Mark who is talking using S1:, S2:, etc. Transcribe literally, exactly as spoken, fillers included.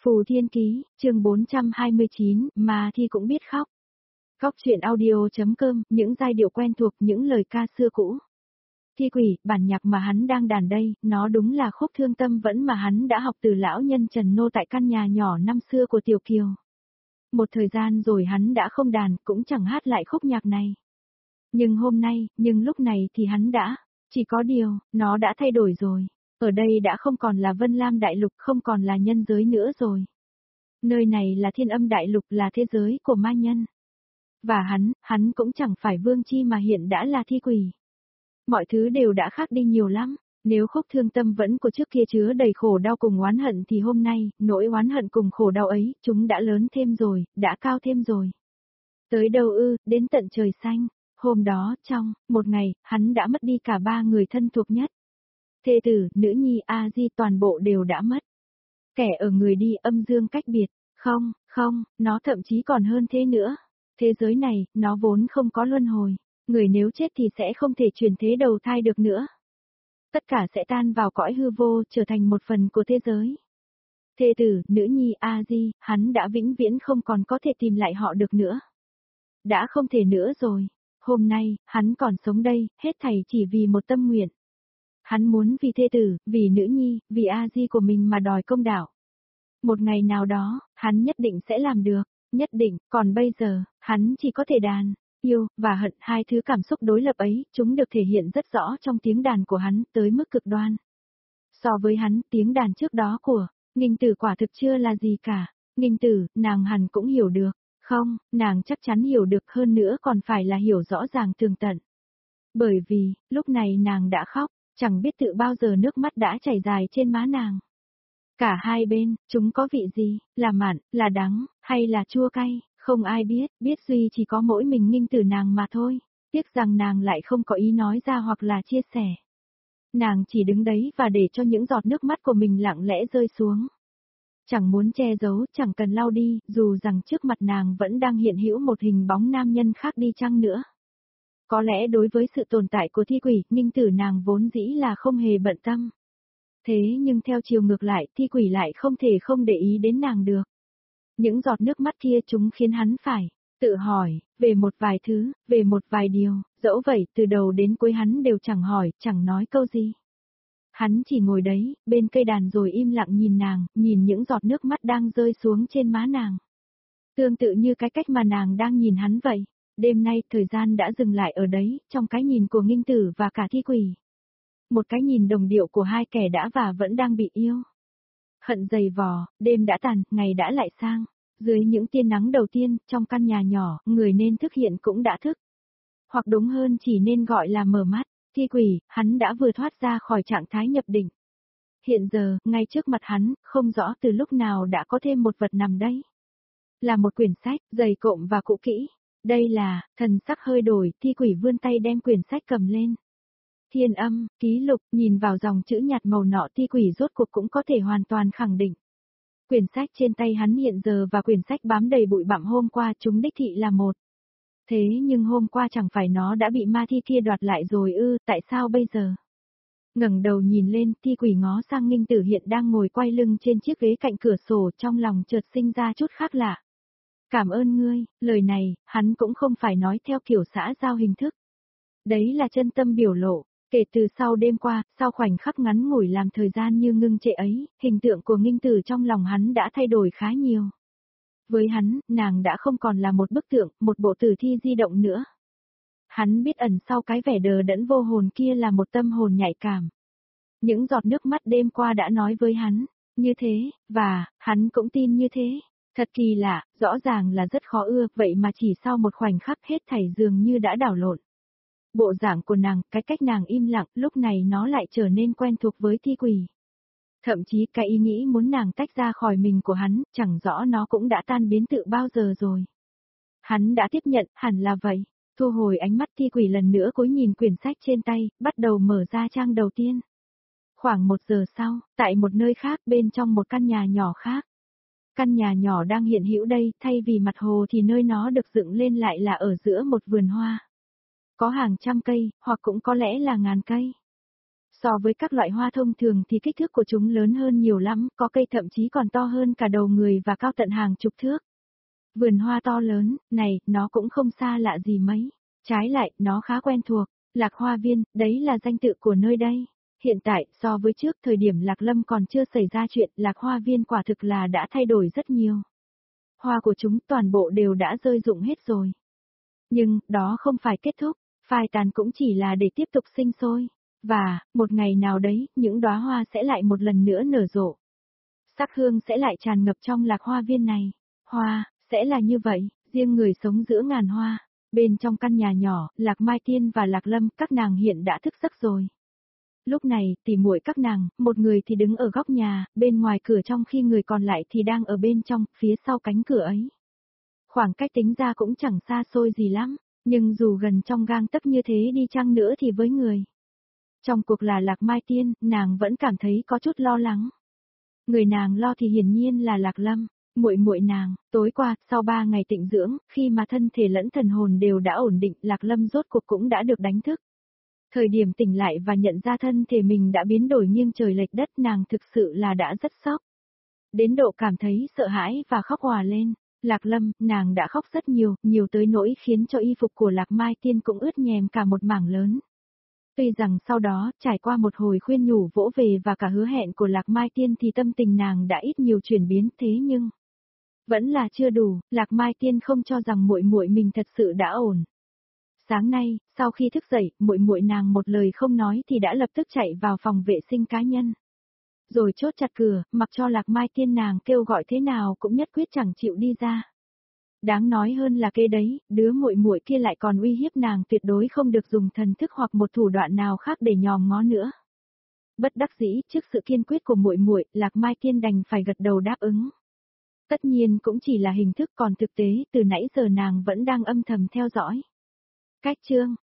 S1: Phù Thiên Ký, chương bốn trăm hai mươi chín, mà thi cũng biết khóc. Góc truyện audio.com, những giai điệu quen thuộc, những lời ca xưa cũ. Thi Quỷ, bản nhạc mà hắn đang đàn đây, nó đúng là khúc thương tâm vẫn mà hắn đã học từ lão nhân Trần Nô tại căn nhà nhỏ năm xưa của Tiểu Kiều. Một thời gian rồi hắn đã không đàn, cũng chẳng hát lại khúc nhạc này. Nhưng hôm nay, nhưng lúc này thì hắn đã, chỉ có điều, nó đã thay đổi rồi. Ở đây đã không còn là Vân Lam Đại Lục, không còn là nhân giới nữa rồi. Nơi này là Thiên Âm Đại Lục, là thế giới của ma nhân. Và hắn, hắn cũng chẳng phải Vương Chi mà hiện đã là Thi Quỷ. Mọi thứ đều đã khác đi nhiều lắm. Nếu khúc thương tâm vẫn của trước kia chứa đầy khổ đau cùng oán hận thì hôm nay, nỗi oán hận cùng khổ đau ấy, chúng đã lớn thêm rồi, đã cao thêm rồi. Tới đâu ư, đến tận trời xanh. Hôm đó, trong một ngày, hắn đã mất đi cả ba người thân thuộc nhất. Thê tử, nữ nhi, A Di toàn bộ đều đã mất. Kẻ ở người đi âm dương cách biệt. Không, không, nó thậm chí còn hơn thế nữa. Thế giới này, nó vốn không có luân hồi. Người nếu chết thì sẽ không thể chuyển thế đầu thai được nữa. Tất cả sẽ tan vào cõi hư vô, trở thành một phần của thế giới. Thê tử, nữ nhi, A Di, hắn đã vĩnh viễn không còn có thể tìm lại họ được nữa. Đã không thể nữa rồi. Hôm nay, hắn còn sống đây, hết thảy chỉ vì một tâm nguyện. Hắn muốn vì thê tử, vì nữ nhi, vì A Di của mình mà đòi công đạo. Một ngày nào đó, hắn nhất định sẽ làm được, nhất định, còn bây giờ, hắn chỉ có thể đàn, yêu, và hận, hai thứ cảm xúc đối lập ấy, chúng được thể hiện rất rõ trong tiếng đàn của hắn, tới mức cực đoan. So với hắn, tiếng đàn trước đó của Nghinh Tử quả thực chưa là gì cả. Nghinh Tử, nàng hẳn cũng hiểu được. Không, nàng chắc chắn hiểu được, hơn nữa còn phải là hiểu rõ ràng tường tận. Bởi vì, lúc này nàng đã khóc, chẳng biết tự bao giờ nước mắt đã chảy dài trên má nàng. Cả hai bên, chúng có vị gì, là mặn, là đắng, hay là chua cay, không ai biết, biết duy chỉ có mỗi mình Nghinh Tử nàng mà thôi. Tiếc rằng nàng lại không có ý nói ra hoặc là chia sẻ. Nàng chỉ đứng đấy và để cho những giọt nước mắt của mình lặng lẽ rơi xuống. Chẳng muốn che giấu, chẳng cần lau đi, dù rằng trước mặt nàng vẫn đang hiện hữu một hình bóng nam nhân khác đi chăng nữa. Có lẽ đối với sự tồn tại của Thi Quỷ, Nghinh Tử nàng vốn dĩ là không hề bận tâm. Thế nhưng theo chiều ngược lại, Thi Quỷ lại không thể không để ý đến nàng được. Những giọt nước mắt kia chúng khiến hắn phải tự hỏi, về một vài thứ, về một vài điều, dẫu vậy từ đầu đến cuối hắn đều chẳng hỏi, chẳng nói câu gì. Hắn chỉ ngồi đấy, bên cây đàn rồi im lặng nhìn nàng, nhìn những giọt nước mắt đang rơi xuống trên má nàng. Tương tự như cái cách mà nàng đang nhìn hắn vậy. Đêm nay, thời gian đã dừng lại ở đấy, trong cái nhìn của Nghinh Tử và cả Thi Quỷ. Một cái nhìn đồng điệu của hai kẻ đã và vẫn đang bị yêu. Hận dày vò, đêm đã tàn, ngày đã lại sang. Dưới những tia nắng đầu tiên, trong căn nhà nhỏ, người nên thức hiện cũng đã thức. Hoặc đúng hơn chỉ nên gọi là mở mắt. Thi Quỷ, hắn đã vừa thoát ra khỏi trạng thái nhập định. Hiện giờ, ngay trước mặt hắn, không rõ từ lúc nào đã có thêm một vật nằm đây. Là một quyển sách, dày cộm và cũ kỹ. Đây là, thần sắc hơi đổi, Thi Quỷ vươn tay đem quyển sách cầm lên. Thiên Âm, ký lục, nhìn vào dòng chữ nhạt màu nọ, Thi Quỷ rốt cuộc cũng có thể hoàn toàn khẳng định. Quyển sách trên tay hắn hiện giờ và quyển sách bám đầy bụi bặm hôm qua chúng đích thị là một. Thế nhưng hôm qua chẳng phải nó đã bị ma thi kia đoạt lại rồi ư, tại sao bây giờ? Ngẩng đầu nhìn lên, Thi Quỷ ngó sang Nghinh Tử hiện đang ngồi quay lưng trên chiếc ghế cạnh cửa sổ, trong lòng chợt sinh ra chút khác lạ. Cảm ơn ngươi, lời này, hắn cũng không phải nói theo kiểu xã giao hình thức. Đấy là chân tâm biểu lộ, kể từ sau đêm qua, sau khoảnh khắc ngắn ngủi làm thời gian như ngưng trệ ấy, hình tượng của Nghinh Tử trong lòng hắn đã thay đổi khá nhiều. Với hắn, nàng đã không còn là một bức tượng, một bộ tử thi di động nữa. Hắn biết ẩn sau cái vẻ đờ đẫn vô hồn kia là một tâm hồn nhạy cảm. Những giọt nước mắt đêm qua đã nói với hắn, như thế, và, hắn cũng tin như thế. Thật kỳ lạ, rõ ràng là rất khó ưa, vậy mà chỉ sau một khoảnh khắc hết thảy dường như đã đảo lộn. Bộ dạng của nàng, cái cách nàng im lặng, lúc này nó lại trở nên quen thuộc với Thi Quỷ. Thậm chí cái ý nghĩ muốn nàng tách ra khỏi mình của hắn, chẳng rõ nó cũng đã tan biến từ bao giờ rồi. Hắn đã tiếp nhận, hẳn là vậy. Thu hồi ánh mắt, Thi Quỷ lần nữa cúi nhìn quyển sách trên tay, bắt đầu mở ra trang đầu tiên. Khoảng một giờ sau, tại một nơi khác bên trong một căn nhà nhỏ khác. Căn nhà nhỏ đang hiện hữu đây, thay vì mặt hồ thì nơi nó được dựng lên lại là ở giữa một vườn hoa. Có hàng trăm cây, hoặc cũng có lẽ là ngàn cây. So với các loại hoa thông thường thì kích thước của chúng lớn hơn nhiều lắm, có cây thậm chí còn to hơn cả đầu người và cao tận hàng chục thước. Vườn hoa to lớn, này, nó cũng không xa lạ gì mấy. Trái lại, nó khá quen thuộc. Lạc Hoa Viên, đấy là danh tự của nơi đây. Hiện tại, so với trước thời điểm Lạc Lâm còn chưa xảy ra chuyện, Lạc Hoa Viên quả thực là đã thay đổi rất nhiều. Hoa của chúng toàn bộ đều đã rơi rụng hết rồi. Nhưng, đó không phải kết thúc, phai tàn cũng chỉ là để tiếp tục sinh sôi. Và, một ngày nào đấy, những đóa hoa sẽ lại một lần nữa nở rộ. Sắc hương sẽ lại tràn ngập trong Lạc Hoa Viên này. Hoa, sẽ là như vậy, riêng người sống giữa ngàn hoa. Bên trong căn nhà nhỏ, Lạc Mai Tiên và Lạc Lâm, các nàng hiện đã thức giấc rồi. Lúc này, tỉ muội các nàng, một người thì đứng ở góc nhà, bên ngoài cửa trong khi người còn lại thì đang ở bên trong, phía sau cánh cửa ấy. Khoảng cách tính ra cũng chẳng xa xôi gì lắm, nhưng dù gần trong gang tấc như thế đi chăng nữa thì với người trong cuộc là Lạc Mai Tiên, nàng vẫn cảm thấy có chút lo lắng. Người nàng lo thì hiển nhiên là Lạc Lâm. Muội muội nàng, tối qua, sau ba ngày tịnh dưỡng, khi mà thân thể lẫn thần hồn đều đã ổn định, Lạc Lâm rốt cuộc cũng đã được đánh thức. Thời điểm tỉnh lại và nhận ra thân thể mình đã biến đổi nghiêng trời lệch đất, nàng thực sự là đã rất sốc. Đến độ cảm thấy sợ hãi và khóc òa lên. Lạc Lâm, nàng đã khóc rất nhiều, nhiều tới nỗi khiến cho y phục của Lạc Mai Tiên cũng ướt nhèm cả một mảng lớn. Tuy rằng sau đó, trải qua một hồi khuyên nhủ vỗ về và cả hứa hẹn của Lạc Mai Tiên thì tâm tình nàng đã ít nhiều chuyển biến, thế nhưng vẫn là chưa đủ, Lạc Mai Tiên không cho rằng muội muội mình thật sự đã ổn. Sáng nay, sau khi thức dậy, muội muội nàng một lời không nói thì đã lập tức chạy vào phòng vệ sinh cá nhân. Rồi chốt chặt cửa, mặc cho Lạc Mai Tiên nàng kêu gọi thế nào cũng nhất quyết chẳng chịu đi ra. Đáng nói hơn là kế đấy, đứa muội muội kia lại còn uy hiếp nàng tuyệt đối không được dùng thần thức hoặc một thủ đoạn nào khác để nhòm ngó nữa. Bất đắc dĩ, trước sự kiên quyết của muội muội, Lạc Mai Tiên đành phải gật đầu đáp ứng. Tất nhiên cũng chỉ là hình thức, còn thực tế, từ nãy giờ nàng vẫn đang âm thầm theo dõi. Cách chương